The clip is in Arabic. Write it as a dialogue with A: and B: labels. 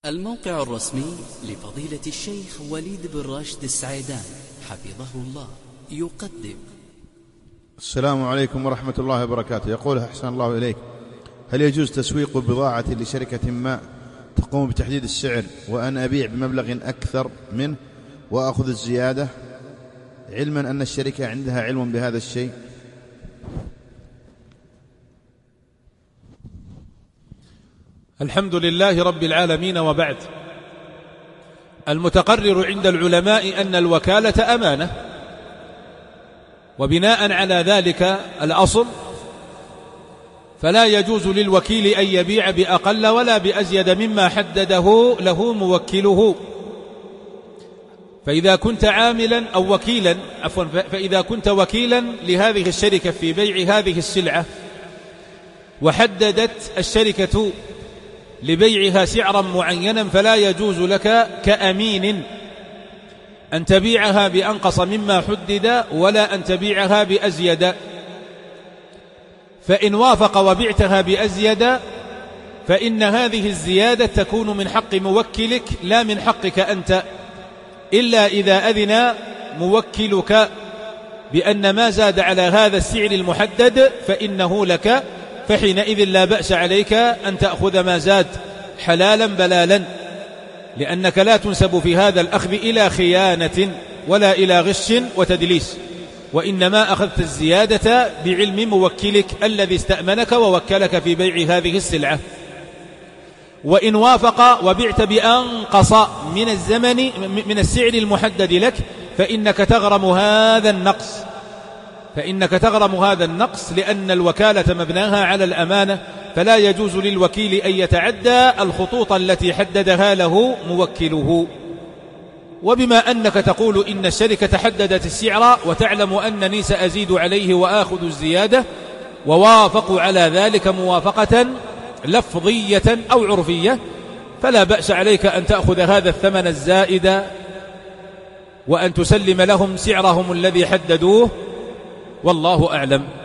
A: الموقع الرسمي لفضيلة الشيخ وليد بن راشد السعيدان حفظه الله يقدم.
B: السلام عليكم ورحمة الله وبركاته. يقول أحسن الله إليك: هل يجوز تسويق بضاعة لشركة ما تقوم بتحديد السعر وأن أبيع بمبلغ أكثر منه وأخذ الزيادة، علما أن الشركة عندها علم بهذا الشيء؟
C: الحمد لله رب العالمين، وبعد. المتقرر عند العلماء أن الوكالة أمانة، وبناء على ذلك الأصل فلا يجوز للوكيل أن يبيع بأقل ولا بأزيد مما حدده له موكله. فإذا كنت عاملا أو وكيلا فإذا كنت وكيلا لهذه الشركة في بيع هذه السلعة، وحددت الشركة لبيعها سعرا معينا، فلا يجوز لك كأمين أن تبيعها بأنقص مما حدد ولا أن تبيعها بأزيد. فإن وافق وبعتها بأزيد فإن هذه الزيادة تكون من حق موكلك لا من حقك أنت، إلا إذا أذن موكلك بأن ما زاد على هذا السعر المحدد فإنه لك، فحينئذ لا بأس عليك أن تأخذ ما زاد حلالا بلالا، لأنك لا تنسب في هذا الأخذ إلى خيانة ولا إلى غش وتدليس، وإنما أخذت الزيادة بعلم موكلك الذي استأمنك ووكلك في بيع هذه السلعة. وإن وافق وبعت بأنقص من السعر المحدد لك فإنك تغرم هذا النقص، لأن الوكالة مبناها على الأمانة، فلا يجوز للوكيل أن يتعدى الخطوط التي حددها له موكله. وبما أنك تقول إن الشركة حددت السعر وتعلم أنني سأزيد عليه وآخذ الزيادة، ووافقوا على ذلك موافقة لفظية أو عرفية، فلا بأس عليك أن تأخذ هذا الثمن الزائد وأن تسلم لهم سعرهم الذي حددوه، والله أعلم.